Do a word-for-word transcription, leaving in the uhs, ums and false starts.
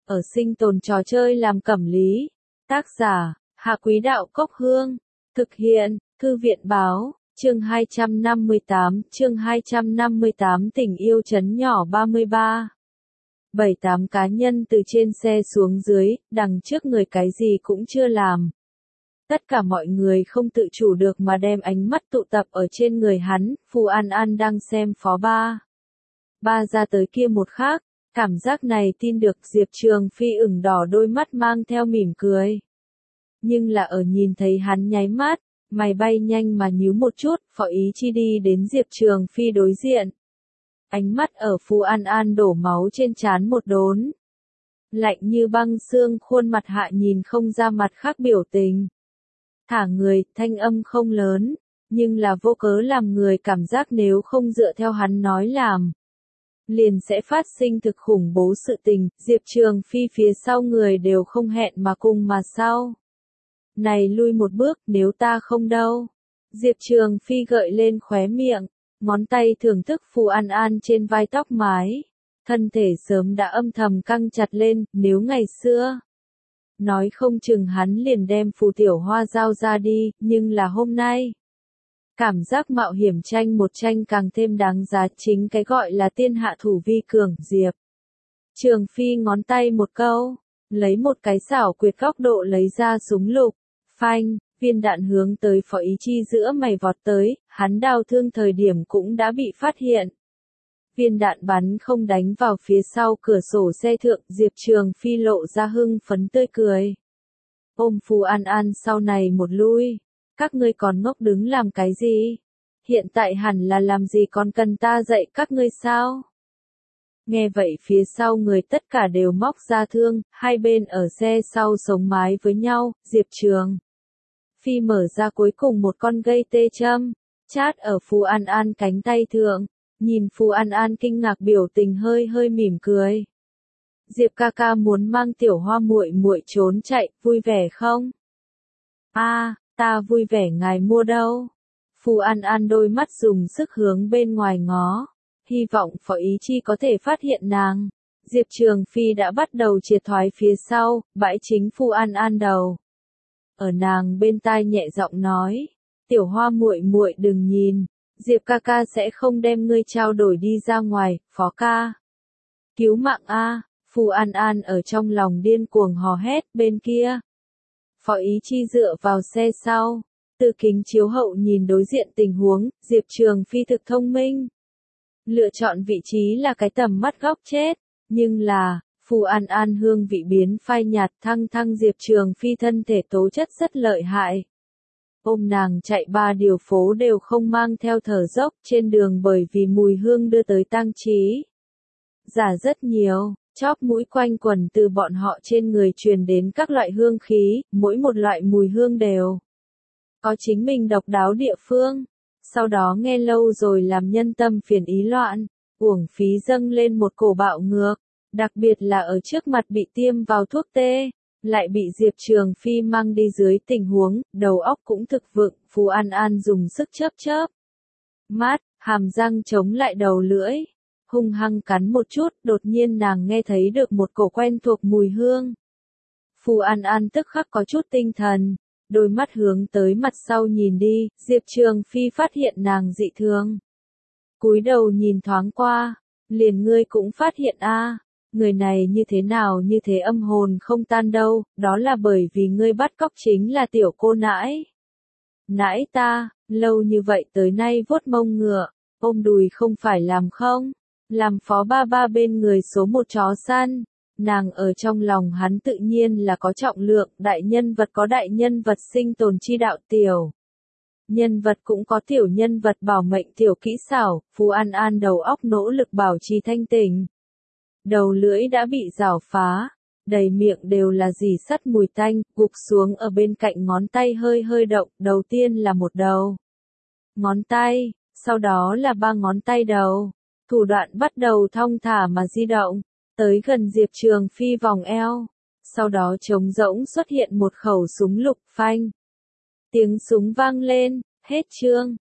ở sinh tồn trò chơi làm cẩm lý. Tác giả, Hạ Quý Đạo Cốc Hương. Thực hiện, Thư viện Báo, chương hai trăm năm mươi tám, chương hai trăm năm mươi tám tình yêu trấn nhỏ ba mươi ba. Bảy tám cá nhân từ trên xe xuống dưới, đằng trước người cái gì cũng chưa làm. Tất cả mọi người không tự chủ được mà đem ánh mắt tụ tập ở trên người hắn, Phù An An đang xem phó ba. Ba ra tới kia một khác, cảm giác này tin được Diệp Trường Phi ửng đỏ đôi mắt mang theo mỉm cười. Nhưng là ở nhìn thấy hắn nháy mắt, mày bay nhanh mà nhíu một chút, Phó Ý Chi đi đến Diệp Trường Phi đối diện. Ánh mắt ở Phù An An đổ máu trên trán một đốn. Lạnh như băng xương khuôn mặt hạ nhìn không ra mặt khác biểu tình. Thả người, thanh âm không lớn, nhưng là vô cớ làm người cảm giác nếu không dựa theo hắn nói làm. Liền sẽ phát sinh thực khủng bố sự tình, Diệp Trường Phi phía sau người đều không hẹn mà cùng mà sau. Này lui một bước, nếu ta không đâu. Diệp Trường Phi gợi lên khóe miệng, ngón tay thưởng thức Phù An An trên vai tóc mái. Thân thể sớm đã âm thầm căng chặt lên, nếu ngày xưa. Nói không chừng hắn liền đem Phù Tiểu Hoa giao ra đi, nhưng là hôm nay. Cảm giác mạo hiểm tranh một tranh càng thêm đáng giá, chính cái gọi là tiên hạ thủ vi cường. Diệp Trường Phi ngón tay một câu, lấy một cái xảo quyệt góc độ lấy ra súng lục, phanh, viên đạn hướng tới Phó Ý Chi giữa mày vọt tới, hắn đau thương thời điểm cũng đã bị phát hiện. Viên đạn bắn không đánh vào phía sau cửa sổ xe thượng, Diệp Trường Phi lộ ra hưng phấn tươi cười. Ôm Phù An An sau này một lui. Các ngươi còn ngốc đứng làm cái gì? Hiện tại hẳn là làm gì còn cần ta dạy các ngươi sao? Nghe vậy phía sau người tất cả đều móc ra thương, hai bên ở xe sau sống mái với nhau, Diệp Trường Phi mở ra cuối cùng một con gây tê châm, chát ở Phù An An cánh tay thượng, nhìn Phù An An kinh ngạc biểu tình hơi hơi mỉm cười. Diệp ca ca muốn mang Tiểu Hoa muội muội trốn chạy, vui vẻ không? A, à, ta vui vẻ, ngài mua đâu? Phù An An đôi mắt dùng sức hướng bên ngoài ngó, hy vọng Phó Ý Chi có thể phát hiện nàng. Diệp Trường Phi đã bắt đầu triệt thoái phía sau, bãi chính Phù An An đầu. Ở nàng bên tai nhẹ giọng nói, Tiểu Hoa muội muội đừng nhìn, Diệp ca ca sẽ không đem ngươi trao đổi đi ra ngoài, Phó ca. Cứu mạng a! Phù An An ở trong lòng điên cuồng hò hét, bên kia. Phó Ý Chi dựa vào xe sau, từ kính chiếu hậu nhìn đối diện tình huống, Diệp Trường Phi thực thông minh. Lựa chọn vị trí là cái tầm mắt góc chết, nhưng là, Phù An An hương vị biến phai nhạt, thăng thăng Diệp Trường Phi thân thể tố chất rất lợi hại. Ôm nàng chạy ba điều phố đều không mang theo thở dốc, trên đường bởi vì mùi hương đưa tới tang trí. Giả rất nhiều. Chóp mũi quanh quần từ bọn họ trên người truyền đến các loại hương khí, mỗi một loại mùi hương đều có chính mình độc đáo địa phương. Sau đó nghe lâu rồi làm nhân tâm phiền ý loạn, uổng phí dâng lên một cổ bạo ngược, đặc biệt là ở trước mặt bị tiêm vào thuốc tê, lại bị Diệp Trường Phi mang đi dưới tình huống, đầu óc cũng thực vựng, Phù An An dùng sức chớp chớp mắt, hàm răng chống lại đầu lưỡi. Hung hăng cắn một chút, đột nhiên nàng nghe thấy được một cổ quen thuộc mùi hương. Phù An An tức khắc có chút tinh thần, đôi mắt hướng tới mặt sau nhìn đi, Diệp Trường Phi phát hiện nàng dị thường. Cúi đầu nhìn thoáng qua, liền ngươi cũng phát hiện a, à, người này như thế nào như thế âm hồn không tan đâu, đó là bởi vì ngươi bắt cóc chính là tiểu cô nãi. Nãi ta, lâu như vậy tới nay vuốt mông ngựa, ôm đùi không phải làm không? Làm phó ba ba bên người số một chó săn, nàng ở trong lòng hắn tự nhiên là có trọng lượng, đại nhân vật có đại nhân vật sinh tồn chi đạo, tiểu nhân vật cũng có tiểu nhân vật bảo mệnh tiểu kỹ xảo. Phù An An đầu óc nỗ lực bảo trì thanh tỉnh. Đầu lưỡi đã bị rảo phá, đầy miệng đều là rỉ sắt mùi tanh, gục xuống ở bên cạnh ngón tay hơi hơi động, đầu tiên là một đầu ngón tay, sau đó là ba ngón tay đầu. Thủ đoạn bắt đầu thong thả mà di động, tới gần Diệp Trường Phi vòng eo, sau đó trống rỗng xuất hiện một khẩu súng lục, phanh. Tiếng súng vang lên, hết chương.